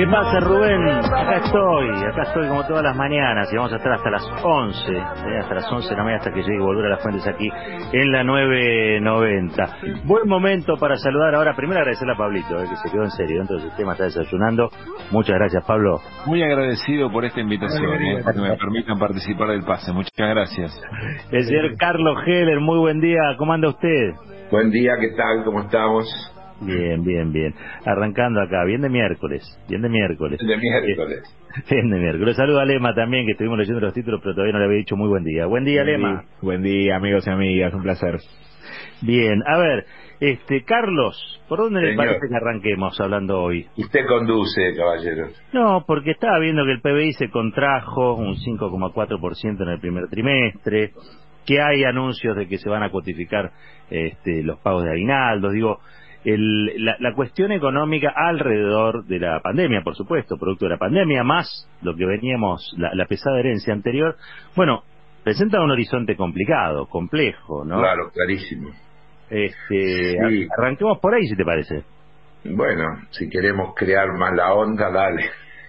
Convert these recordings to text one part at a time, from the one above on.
¿Qué pasa, Rubén? Acá estoy como todas las mañanas y vamos a estar hasta las 11, hasta las 11 de la mañana, hasta que llegue Volver a las Fuentes aquí en la 990. Buen momento para saludar ahora, primero agradecerle a Pablito, que se quedó en serio dentro del sistema, está desayunando. Muchas gracias, Pablo. Muy agradecido por esta invitación, que me permitan participar del pase. Muchas gracias. El señor Carlos Heller, muy buen día, ¿cómo anda usted? Buen día, ¿qué tal? ¿Cómo estamos? Bien. Arrancando acá, bien de miércoles. De miércoles. Bien de miércoles. Saludo a Lema también, que estuvimos leyendo los títulos, pero todavía no le había dicho muy buen día. Buen día, Lema. Buen día, amigos y amigas, un placer. Bien, a ver, Carlos, ¿por dónde le Señor, parece que arranquemos hablando hoy? Usted conduce, caballero. No, porque estaba viendo que el PBI se contrajo un 5,4% en el primer trimestre, que hay anuncios de que se van a cuantificar los pagos de aguinaldos, digo, la cuestión económica alrededor de la pandemia, por supuesto, producto de la pandemia, más lo que veníamos, la pesada herencia anterior, bueno, presenta un horizonte complicado, complejo, ¿no? Claro, clarísimo. Sí. Arranquemos por ahí, si te parece. Bueno, si queremos crear más la onda, dale.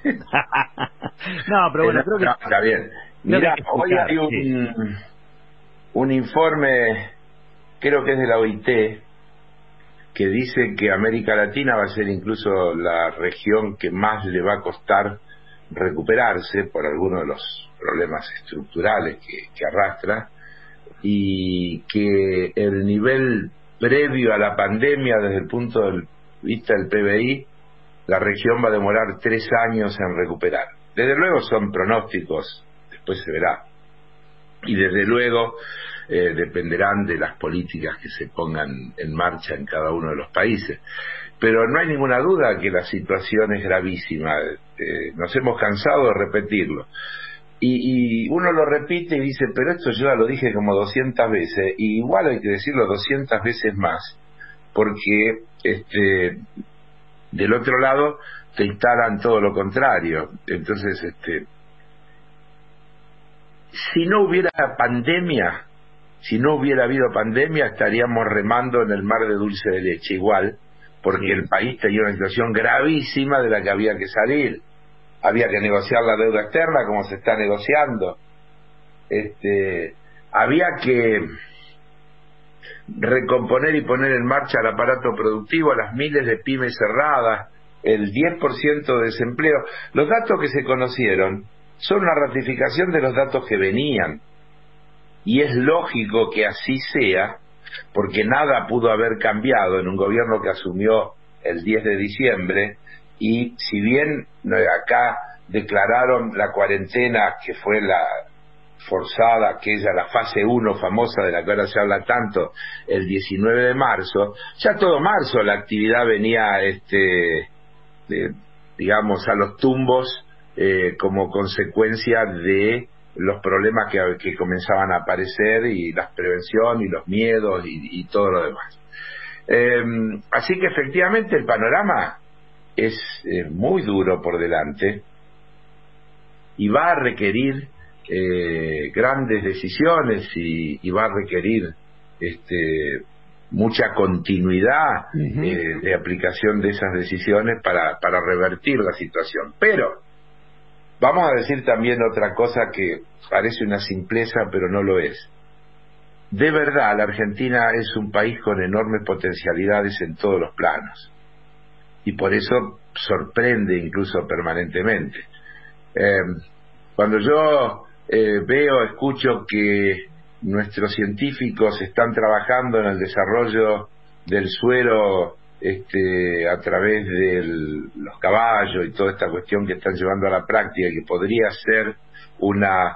No, pero bueno, creo que... Está bien. Mira, hoy hay un informe, creo que es de la OIT, que dice que América Latina va a ser incluso la región que más le va a costar recuperarse por algunos de los problemas estructurales que arrastra, y que el nivel previo a la pandemia desde el punto de vista del PBI, la región va a demorar 3 años en recuperar. Desde luego son pronósticos, después se verá, y desde luego dependerán de las políticas que se pongan en marcha en cada uno de los países. Pero no hay ninguna duda que la situación es gravísima, nos hemos cansado de repetirlo. Y uno lo repite y dice, pero esto yo ya lo dije como 200 veces, y igual hay que decirlo 200 veces más, porque del otro lado te instalan todo lo contrario. Entonces, si no hubiera pandemia, si no hubiera habido pandemia, estaríamos remando en el mar de dulce de leche igual, porque el país tenía una situación gravísima de la que había que salir. Había que negociar la deuda externa como se está negociando. Había que recomponer y poner en marcha el aparato productivo, las miles de pymes cerradas, el 10% de desempleo. Los datos que se conocieron son una ratificación de los datos que venían. Y es lógico que así sea, porque nada pudo haber cambiado en un gobierno que asumió el 10 de diciembre, y si bien acá declararon la cuarentena, que fue la forzada, aquella, la fase 1 famosa de la que ahora se habla tanto, el 19 de marzo, ya todo marzo la actividad venía, digamos, a los tumbos, como consecuencia de los problemas que comenzaban a aparecer, y la prevención y los miedos y todo lo demás. Así que efectivamente el panorama es muy duro por delante, y va a requerir grandes decisiones, y va a requerir mucha continuidad de aplicación de esas decisiones para revertir la situación. Pero vamos a decir también otra cosa que parece una simpleza, pero no lo es. De verdad, la Argentina es un país con enormes potencialidades en todos los planos, y por eso sorprende incluso permanentemente. Cuando yo escucho que nuestros científicos están trabajando en el desarrollo del suero a través de los caballos y toda esta cuestión que están llevando a la práctica, y que podría ser una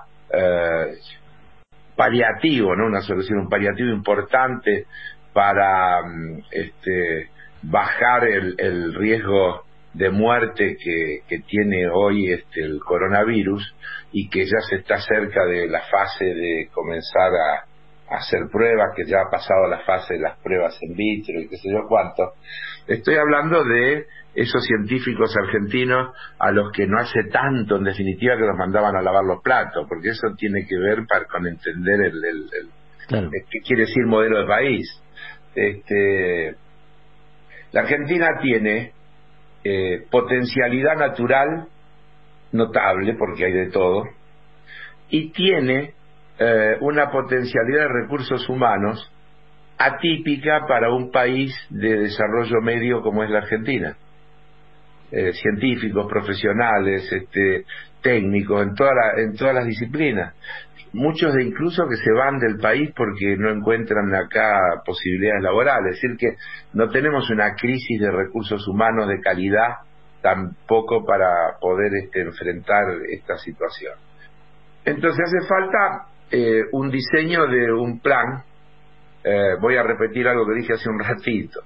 paliativo, ¿no? Una solución, un paliativo importante para bajar el riesgo de muerte que tiene hoy el coronavirus, y que ya se está cerca de la fase de comenzar a hacer pruebas, que ya ha pasado la fase de las pruebas in vitro y qué sé yo cuánto. Estoy hablando de esos científicos argentinos a los que no hace tanto, en definitiva, que los mandaban a lavar los platos, porque eso tiene que ver con entender Claro. qué quiere decir modelo de país. La Argentina tiene potencialidad natural notable, porque hay de todo, y tiene una potencialidad de recursos humanos atípica para un país de desarrollo medio como es la Argentina. Científicos, profesionales, técnicos, en todas las disciplinas. Muchos de incluso que se van del país porque no encuentran acá posibilidades laborales. Es decir, que no tenemos una crisis de recursos humanos de calidad tampoco para poder enfrentar esta situación. Entonces hace falta un diseño de un plan. Voy a repetir algo que dije hace un ratito.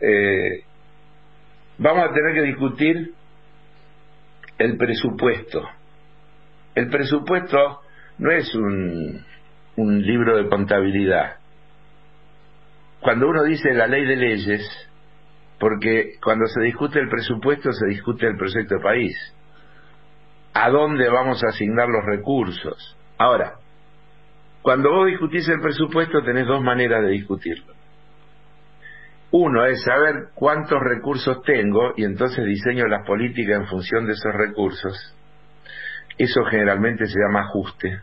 Vamos a tener que discutir el presupuesto. El presupuesto no es un libro de contabilidad. Cuando uno dice la ley de leyes, porque cuando se discute el presupuesto se discute el proyecto de país. ¿A dónde vamos a asignar los recursos? Ahora, cuando vos discutís el presupuesto tenés dos maneras de discutirlo. Uno es saber cuántos recursos tengo y entonces diseño las políticas en función de esos recursos. Eso generalmente se llama ajuste.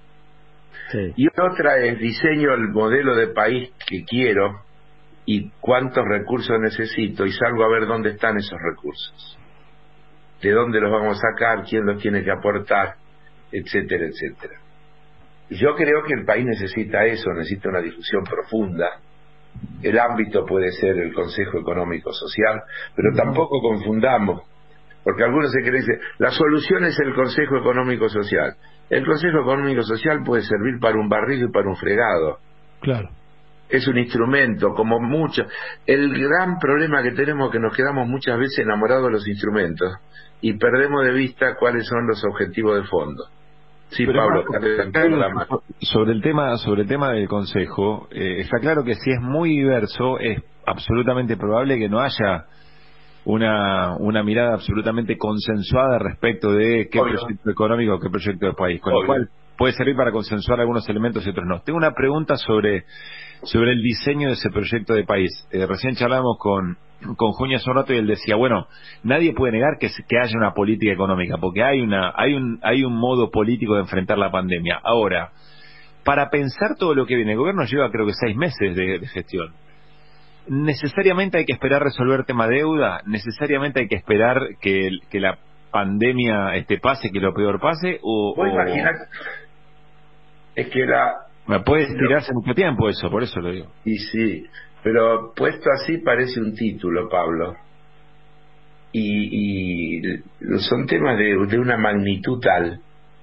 Sí. Y otra es diseño el modelo de país que quiero y cuántos recursos necesito y salgo a ver dónde están esos recursos. De dónde los vamos a sacar, quién los tiene que aportar, etcétera, etcétera. Y yo creo que el país necesita eso, necesita una discusión profunda. El ámbito puede ser el Consejo Económico Social, pero tampoco confundamos, porque algunos se creen que la solución es el Consejo Económico Social. El Consejo Económico Social puede servir para un barrido y para un fregado. Claro. Es un instrumento, como mucho. El gran problema que tenemos es que nos quedamos muchas veces enamorados de los instrumentos y perdemos de vista cuáles son los objetivos de fondo. Sí, pero Pablo, sobre el tema del Consejo, está claro que si es muy diverso, es absolutamente probable que no haya una mirada absolutamente consensuada respecto de qué proyecto económico, qué proyecto de país, con lo cual puede servir para consensuar algunos elementos y otros no. Tengo una pregunta sobre el diseño de ese proyecto de país. Recién charlamos con Juña hace un rato y él decía, bueno, nadie puede negar que haya una política económica, porque hay un modo político de enfrentar la pandemia. Ahora, para pensar todo lo que viene, el gobierno lleva creo que 6 meses de gestión. ¿Necesariamente hay que esperar resolver tema deuda? ¿Necesariamente hay que esperar que la pandemia pase, que lo peor pase? ¿Vos imaginás? Es que puede estirarse mucho tiempo eso, por eso lo digo. Y sí, pero puesto así parece un título, Pablo. Y son temas de una magnitud tal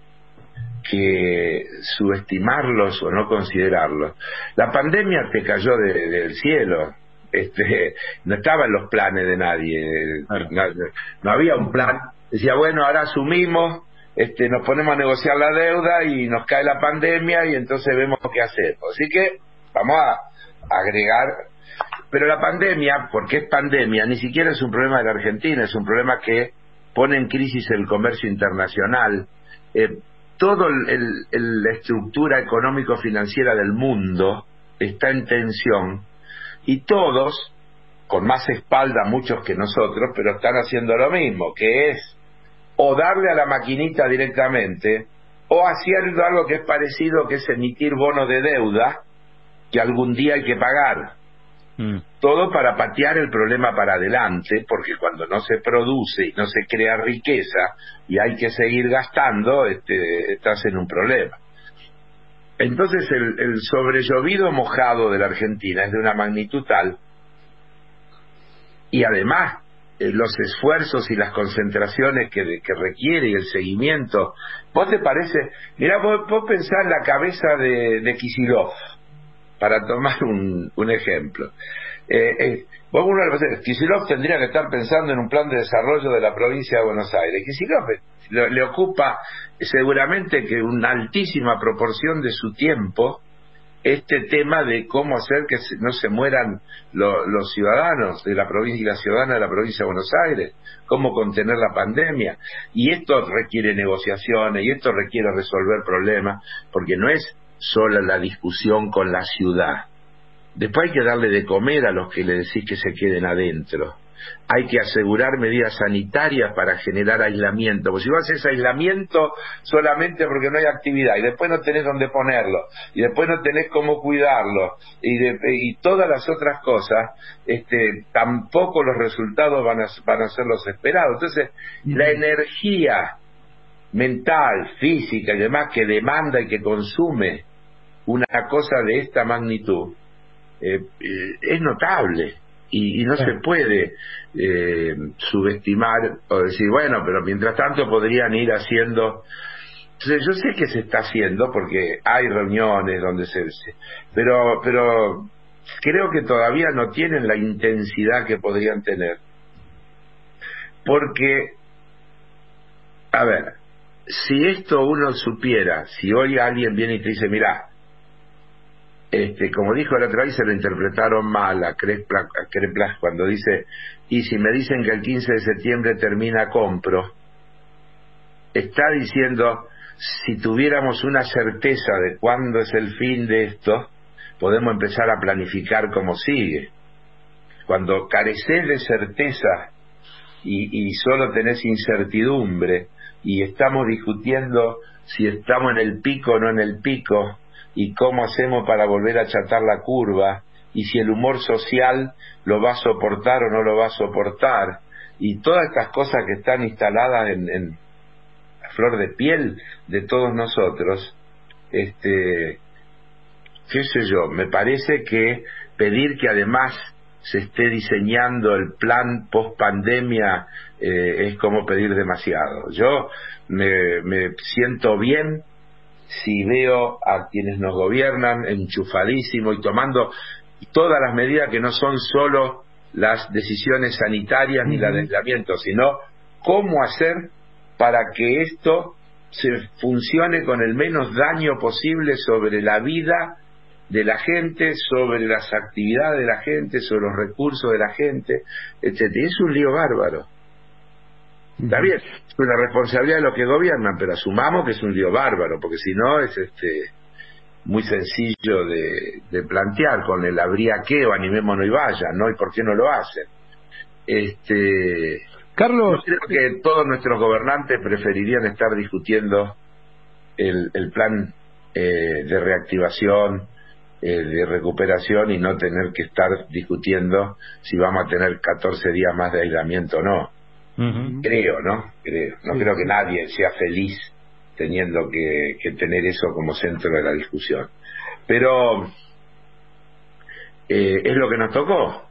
que subestimarlos o no considerarlos. La pandemia te cayó del cielo. No estaba en los planes de nadie. Claro. No había un plan. Decía, bueno, ahora asumimos, nos ponemos a negociar la deuda y nos cae la pandemia y entonces vemos qué hacemos. Así que vamos a agregar. Pero la pandemia, porque es pandemia, ni siquiera es un problema de la Argentina, es un problema que pone en crisis el comercio internacional. Toda la estructura económico-financiera del mundo está en tensión y todos, con más espalda muchos que nosotros, pero están haciendo lo mismo, que es o darle a la maquinita directamente o haciendo algo que es parecido, que es emitir bonos de deuda que algún día hay que pagar. Todo para patear el problema para adelante, porque cuando no se produce y no se crea riqueza y hay que seguir gastando, estás en un problema. Entonces el sobrellovido mojado de la Argentina es de una magnitud tal, y además los esfuerzos y las concentraciones que requiere y el seguimiento. ¿Vos te parece? Mirá, vos pensás en la cabeza de Kicillof, para tomar un ejemplo. Kicillof tendría que estar pensando en un plan de desarrollo de la provincia de Buenos Aires. Kicillof le ocupa seguramente que una altísima proporción de su tiempo este tema de cómo hacer que no se mueran los ciudadanos de la provincia y las ciudadanas de la provincia de Buenos Aires, cómo contener la pandemia. Y esto requiere negociaciones y esto requiere resolver problemas, porque no es sola la discusión con la ciudad. Después hay que darle de comer a los que le decís que se queden adentro. hay que asegurar medidas sanitarias para generar aislamiento. Porque si vos haces aislamiento solamente porque no hay actividad, y después no tenés dónde ponerlo, y después no tenés cómo cuidarlo, y todas las otras cosas, tampoco los resultados van a ser los esperados. Entonces, la energía mental, física y demás que demanda y que consume una cosa de esta magnitud es notable, y no se puede subestimar o decir, bueno, pero mientras tanto podrían ir haciendo. Entonces, yo sé que se está haciendo porque hay reuniones donde pero creo que todavía no tienen la intensidad que podrían tener, porque, a ver, si esto uno supiera, si hoy alguien viene y te dice, mirá, como dijo la otra vez, se lo interpretaron mal a Cresplas cuando dice, y si me dicen que el 15 de septiembre termina, compro. Está diciendo, si tuviéramos una certeza de cuándo es el fin de esto, podemos empezar a planificar cómo sigue. Cuando careces de certeza y solo tenés incertidumbre, y estamos discutiendo si estamos en el pico o no en el pico, y cómo hacemos para volver a achatar la curva, y si el humor social lo va a soportar o no lo va a soportar, y todas estas cosas que están instaladas en la flor de piel de todos nosotros, qué sé yo, me parece que pedir que además se esté diseñando el plan post pandemia es como pedir demasiado. Yo me siento bien si veo a quienes nos gobiernan enchufadísimo y tomando todas las medidas que no son solo las decisiones sanitarias ni la de aislamiento, sino cómo hacer para que esto se funcione con el menos daño posible sobre la vida de la gente, sobre las actividades de la gente, sobre los recursos de la gente, etcétera. Es un lío bárbaro. Está bien, es una responsabilidad de los que gobiernan, pero asumamos que es un lío bárbaro, porque si no es muy sencillo de plantear, con el habría que o animémonos y vaya, ¿no? ¿Y por qué no lo hacen? Carlos, yo creo que todos nuestros gobernantes preferirían estar discutiendo el plan de reactivación, de recuperación, y no tener que estar discutiendo si vamos a tener 14 días más de aislamiento o no. Creo, ¿no? No creo que nadie sea feliz teniendo que tener eso como centro de la discusión. Pero es lo que nos tocó,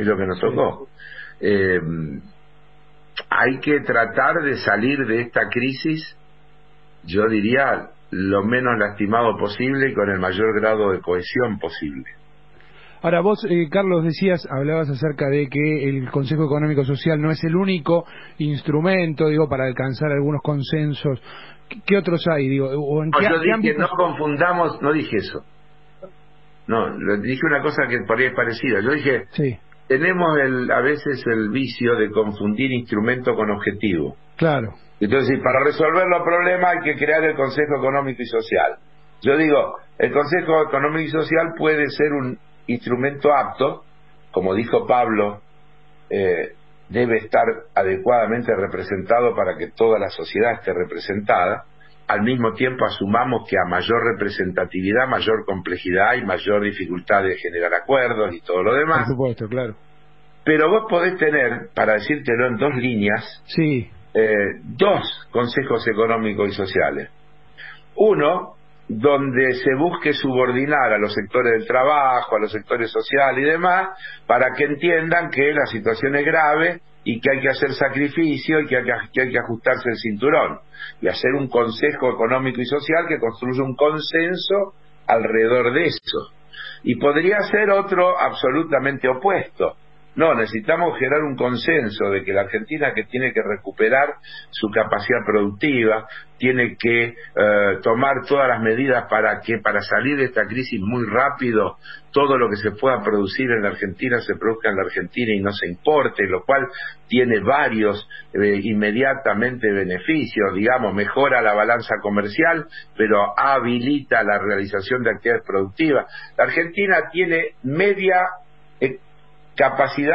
hay que tratar de salir de esta crisis, yo diría, lo menos lastimado posible y con el mayor grado de cohesión posible. Ahora vos, Carlos, hablabas acerca de que el Consejo Económico Social no es el único instrumento, para alcanzar algunos consensos. ¿Qué otros hay? ¿O en qué, yo dije, ámbitos? no confundamos, no dije eso. No, dije una cosa que por ahí es parecida. Yo dije, tenemos a veces el vicio de confundir instrumento con objetivo. Claro. Entonces, para resolver los problemas hay que crear el Consejo Económico y Social. Yo digo, el Consejo Económico y Social puede ser un instrumento apto, como dijo Pablo, debe estar adecuadamente representado para que toda la sociedad esté representada. Al mismo tiempo asumamos que a mayor representatividad, mayor complejidad y mayor dificultad de generar acuerdos y todo lo demás. Por supuesto, claro. Pero vos podés tener, para decírtelo en dos líneas, dos consejos económicos y sociales. Uno, donde se busque subordinar a los sectores del trabajo, a los sectores sociales y demás, para que entiendan que la situación es grave y que hay que hacer sacrificio y que hay que ajustarse el cinturón, y hacer un consejo económico y social que construya un consenso alrededor de eso. Y podría ser otro absolutamente opuesto. No, necesitamos generar un consenso de que la Argentina, que tiene que recuperar su capacidad productiva, tiene que tomar todas las medidas para salir de esta crisis muy rápido, todo lo que se pueda producir en la Argentina se produzca en la Argentina y no se importe, lo cual tiene varios inmediatamente beneficios, mejora la balanza comercial, pero habilita la realización de actividades productivas. La Argentina tiene media capacidad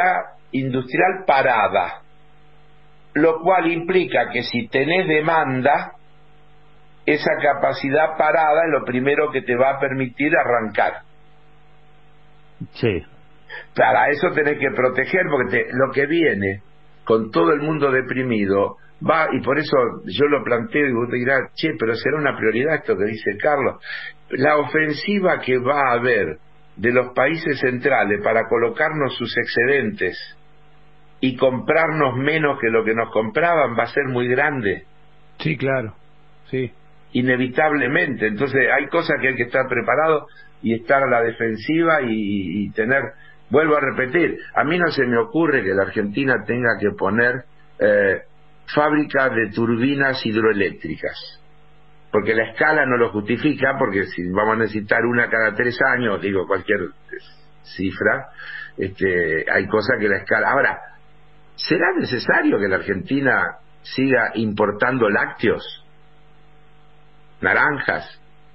industrial parada, lo cual implica que si tenés demanda, esa capacidad parada es lo primero que te va a permitir arrancar. Sí. Para eso tenés que proteger, porque lo que viene con todo el mundo deprimido va, y por eso yo lo planteo y vos te dirás, che, pero será una prioridad esto que dice Carlos. La ofensiva que va a haber de los países centrales para colocarnos sus excedentes y comprarnos menos que lo que nos compraban va a ser muy grande. Sí, claro, sí. Inevitablemente. Entonces hay cosas que hay que estar preparado y estar a la defensiva y tener, vuelvo a repetir, a mí no se me ocurre que la Argentina tenga que poner fábricas de turbinas hidroeléctricas, porque la escala no lo justifica, porque si vamos a necesitar una cada 3 años, digo cualquier cifra, hay cosas que la escala. Ahora, ¿será necesario que la Argentina siga importando lácteos, naranjas,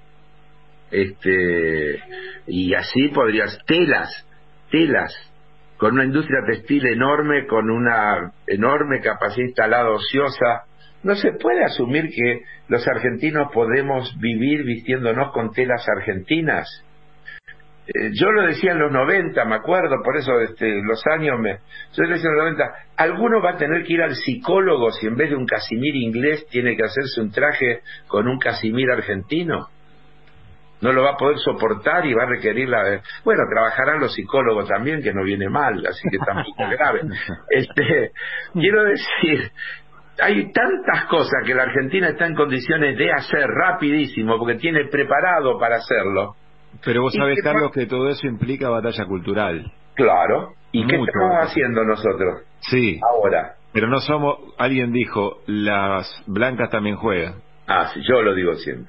y así podrías, telas, con una industria textil enorme, con una enorme capacidad instalada ociosa? No se puede asumir que los argentinos podemos vivir vistiéndonos con telas argentinas. Yo lo decía en los 90, me acuerdo, por eso los años yo lo decía en los 90, alguno va a tener que ir al psicólogo si en vez de un casimir inglés tiene que hacerse un traje con un casimir argentino. No lo va a poder soportar y va a requerir bueno, trabajarán los psicólogos también, que no viene mal, así que tampoco es grave. Quiero decir, hay tantas cosas que la Argentina está en condiciones de hacer rapidísimo, porque tiene preparado para hacerlo. Pero vos sabés, Carlos, que todo eso implica batalla cultural. Claro. ¿Y mucho qué estamos haciendo nosotros? Sí. Ahora. Pero no somos, alguien dijo, las blancas también juegan. Ah, sí, yo lo digo siempre.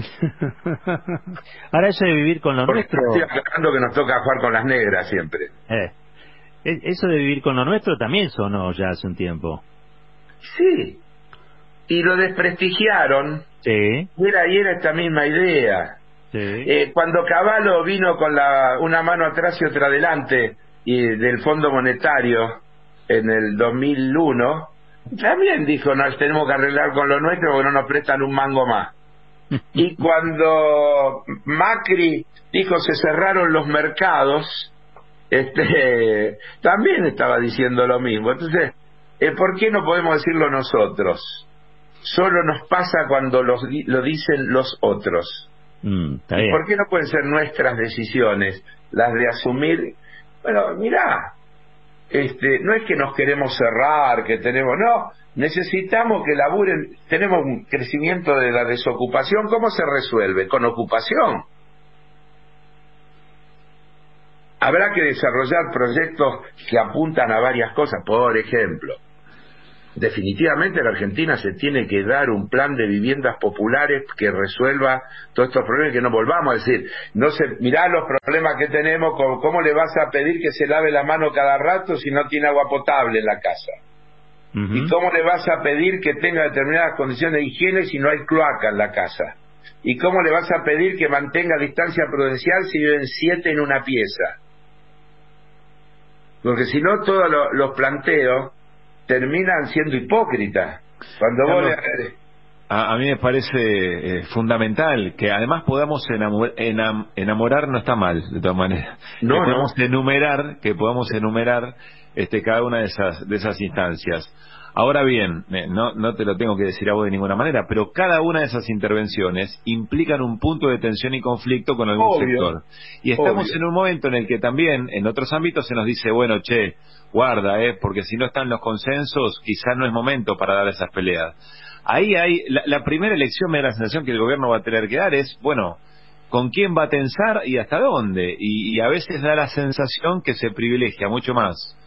Ahora, eso de vivir con lo nuestro... Estoy aclarando que nos toca jugar con las negras siempre. Eso de vivir con lo nuestro también sonó ya hace un tiempo. Sí. Y lo desprestigiaron. Sí. Y era esta misma idea. Sí. Cuando Cavallo vino con una mano atrás y otra adelante del Fondo Monetario en el 2001, también dijo, nos tenemos que arreglar con lo nuestro porque no nos prestan un mango más. Y cuando Macri dijo se cerraron los mercados, también estaba diciendo lo mismo. Entonces, ¿por qué no podemos decirlo nosotros? Solo nos pasa cuando lo dicen los otros. ¿Y por qué no pueden ser nuestras decisiones las de asumir? Bueno, mirá, no es que nos queremos cerrar, que tenemos, no, necesitamos que laburen. Tenemos un crecimiento de la desocupación. ¿Cómo se resuelve? Con ocupación. Habrá que desarrollar proyectos que apuntan a varias cosas. Por ejemplo, definitivamente la Argentina se tiene que dar un plan de viviendas populares que resuelva todos estos problemas, que no volvamos a decir, mirá los problemas que tenemos, ¿cómo le vas a pedir que se lave la mano cada rato si no tiene agua potable en la casa? Uh-huh. ¿Y cómo le vas a pedir que tenga determinadas condiciones de higiene si no hay cloaca en la casa? ¿Y cómo le vas a pedir que mantenga distancia prudencial si viven 7 en una pieza? Porque si no, todos los planteos terminan siendo hipócritas. Cuando vos a mí me parece fundamental que además podamos enamorar, no está mal de todas maneras, no, que podamos enumerar cada una de esas instancias. Ahora bien, no te lo tengo que decir a vos de ninguna manera, pero cada una de esas intervenciones implican un punto de tensión y conflicto con algún sector. Y estamos en un momento en el que también en otros ámbitos se nos dice, bueno, che, guarda, porque si no están los consensos, quizás no es momento para dar esas peleas. Ahí hay, la primera elección me da la sensación que el gobierno va a tener que dar es, bueno, ¿con quién va a tensar y hasta dónde? Y a veces da la sensación que se privilegia mucho más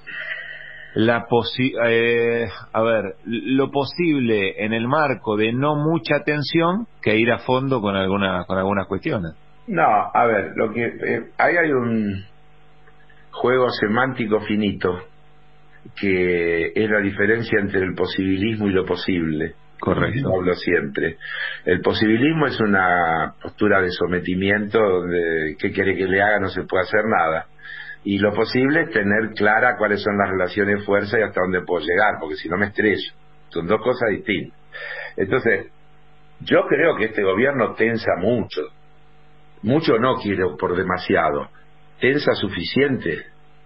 lo posible en el marco de no mucha tensión que ir a fondo con algunas cuestiones. No, a ver, ahí hay un juego semántico finito que es la diferencia entre el posibilismo y lo posible. Correcto. Hablo siempre. El posibilismo es una postura de sometimiento donde qué quiere que le haga, no se puede hacer nada. y lo posible es tener clara cuáles son las relaciones de fuerza y hasta dónde puedo llegar, porque si no me estrello. Son dos cosas distintas. Entonces, yo creo que este gobierno tensa mucho. Mucho no quiero por demasiado. Tensa suficiente.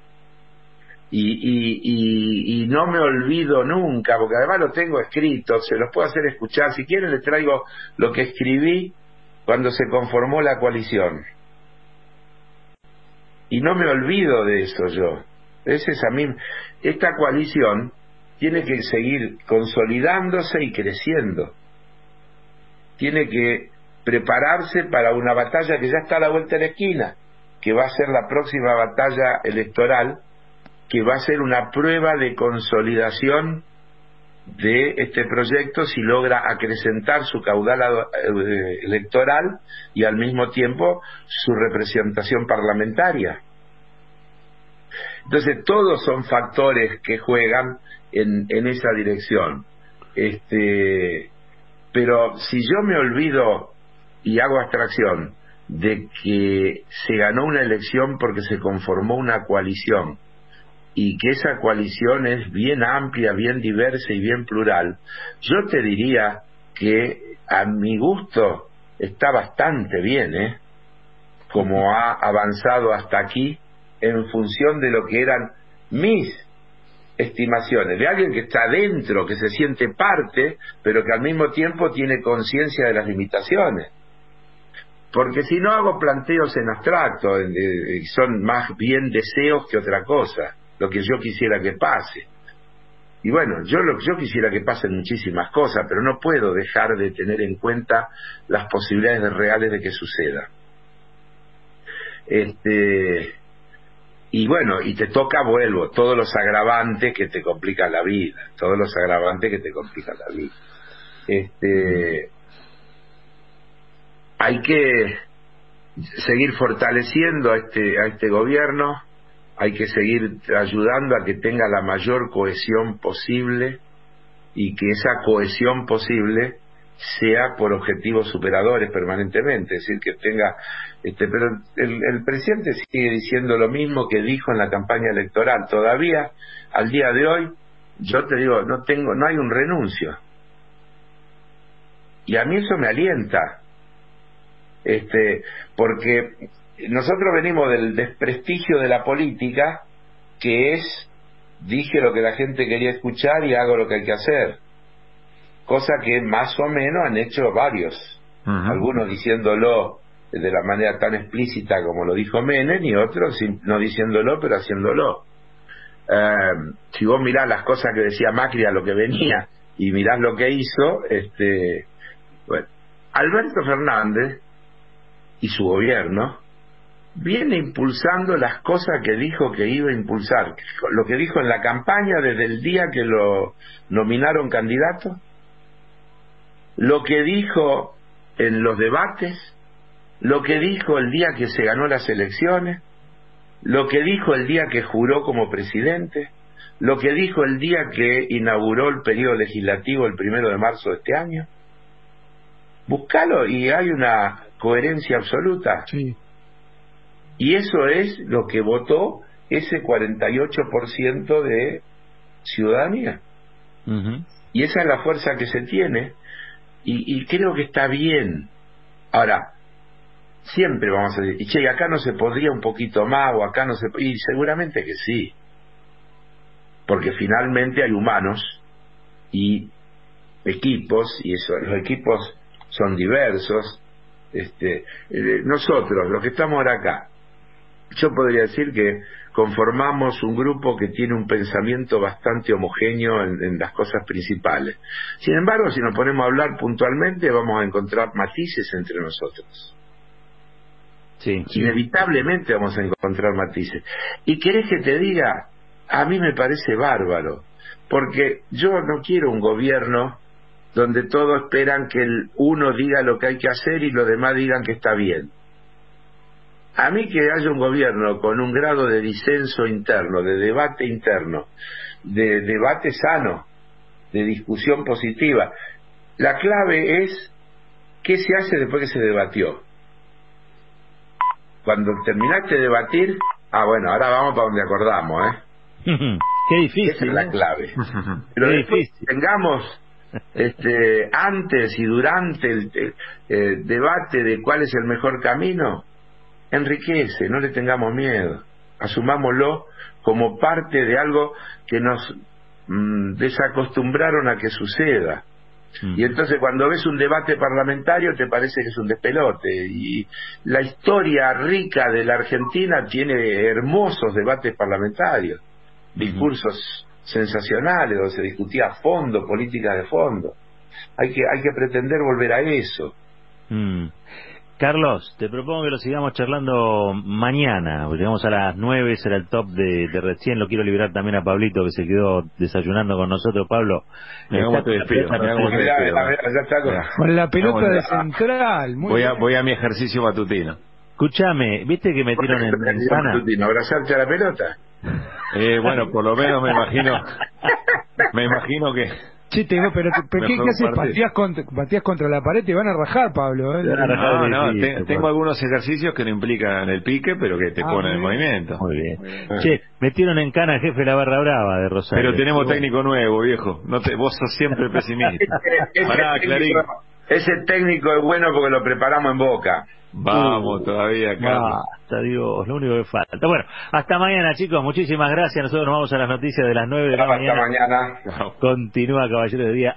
Y no me olvido nunca, porque además lo tengo escrito, se los puedo hacer escuchar. Si quieren les traigo lo que escribí cuando se conformó la coalición. Y no me olvido de eso yo. Esta coalición tiene que seguir consolidándose y creciendo. Tiene que prepararse para una batalla que ya está a la vuelta de la esquina, que va a ser la próxima batalla electoral, que va a ser una prueba de consolidación de este proyecto si logra acrecentar su caudal electoral y al mismo tiempo su representación parlamentaria. Entonces todos son factores que juegan en esa dirección. Pero si yo me olvido y hago abstracción de que se ganó una elección porque se conformó una coalición y que esa coalición es bien amplia, bien diversa y bien plural, yo te diría que a mi gusto está bastante bien, como ha avanzado hasta aquí en función de lo que eran mis estimaciones, de alguien que está dentro, que se siente parte, pero que al mismo tiempo tiene conciencia de las limitaciones. Porque si no hago planteos en abstracto, son más bien deseos que otra cosa, lo que yo quisiera que pase. Y bueno, yo quisiera que pasen muchísimas cosas, pero no puedo dejar de tener en cuenta las posibilidades reales de que suceda. Y bueno, y te toca, vuelvo, todos los agravantes que te complican la vida, Hay que seguir fortaleciendo a este gobierno, hay que seguir ayudando a que tenga la mayor cohesión posible y que esa cohesión posible sea por objetivos superadores permanentemente, es decir, que tenga pero el presidente sigue diciendo lo mismo que dijo en la campaña electoral. Todavía al día de hoy yo te digo, no hay un renuncio, y a mí eso me alienta, porque nosotros venimos del desprestigio de la política, que es dije lo que la gente quería escuchar y hago lo que hay que hacer, cosa que más o menos han hecho varios, algunos diciéndolo de la manera tan explícita como lo dijo Menem, y otros no diciéndolo pero haciéndolo. Si vos mirás las cosas que decía Macri a lo que venía y mirás lo que hizo, bueno, Alberto Fernández y su gobierno viene impulsando las cosas que dijo que iba a impulsar, lo que dijo en la campaña desde el día que lo nominaron candidato, lo que dijo en los debates, lo que dijo el día que se ganó las elecciones, lo que dijo el día que juró como presidente, lo que dijo el día que inauguró el periodo legislativo el 1 de marzo de este año. Búscalo y hay una coherencia absoluta. Sí. Y eso es lo que votó ese 48% de ciudadanía. Y esa es la fuerza que se tiene, y creo que está bien. Ahora, siempre vamos a decir, che, acá no se podría un poquito más, o acá no se... Y seguramente que sí, porque finalmente hay humanos y equipos, y los equipos son diversos. Nosotros, los que estamos ahora acá, yo podría decir que conformamos un grupo que tiene un pensamiento bastante homogéneo en las cosas principales. Sin embargo, si nos ponemos a hablar puntualmente, vamos a encontrar matices entre nosotros. Sí. Inevitablemente vamos a encontrar matices. ¿Y querés que te diga? A mí me parece bárbaro, porque yo no quiero un gobierno donde todos esperan que el uno diga lo que hay que hacer y los demás digan que está bien. A mí que haya un gobierno con un grado de disenso interno, de debate interno, de debate sano, de discusión positiva. La clave es qué se hace después que se debatió. Cuando terminaste de debatir, Ah, bueno, ahora vamos para donde acordamos, ¿eh? Qué difícil. Esa es la clave. Pero Qué después difícil. tengamos antes y durante el debate de cuál es el mejor camino, enriquece, no le tengamos miedo. Asumámoslo como parte de algo que nos desacostumbraron a que suceda. Y entonces cuando ves un debate parlamentario te parece que es un despelote. Y la historia rica de la Argentina tiene hermosos debates parlamentarios, discursos sensacionales donde se discutía a fondo, políticas de fondo. Hay que pretender volver a eso. Carlos, te propongo que lo sigamos charlando mañana. Llegamos a las 9, será el top de recién. Lo quiero liberar también a Pablito, que se quedó desayunando con nosotros. Pablo, mirá cómo te despido. Con la pelota de central. Voy a mi ejercicio matutino. Escúchame, ¿viste que metieron en cana? ¿Abrazarte a la pelota? Bueno, por lo menos me imagino que... Che, ¿qué haces? ¿Pateás contra la pared? Te van a rajar, Pablo. Tengo algunos ejercicios que no implican el pique, pero que te ponen en movimiento. Muy bien. Che, metieron en cana al jefe de la barra brava de Rosario. Pero tenemos técnico nuevo, viejo. Vos sos siempre pesimista. Ese técnico es bueno porque lo preparamos en Boca. Vamos todavía, Carlos. Basta, Dios, lo único que falta. Bueno, hasta mañana, chicos. Muchísimas gracias. Nosotros nos vamos a las noticias de las 9 de la mañana. Hasta mañana. Continúa Caballeros de Día.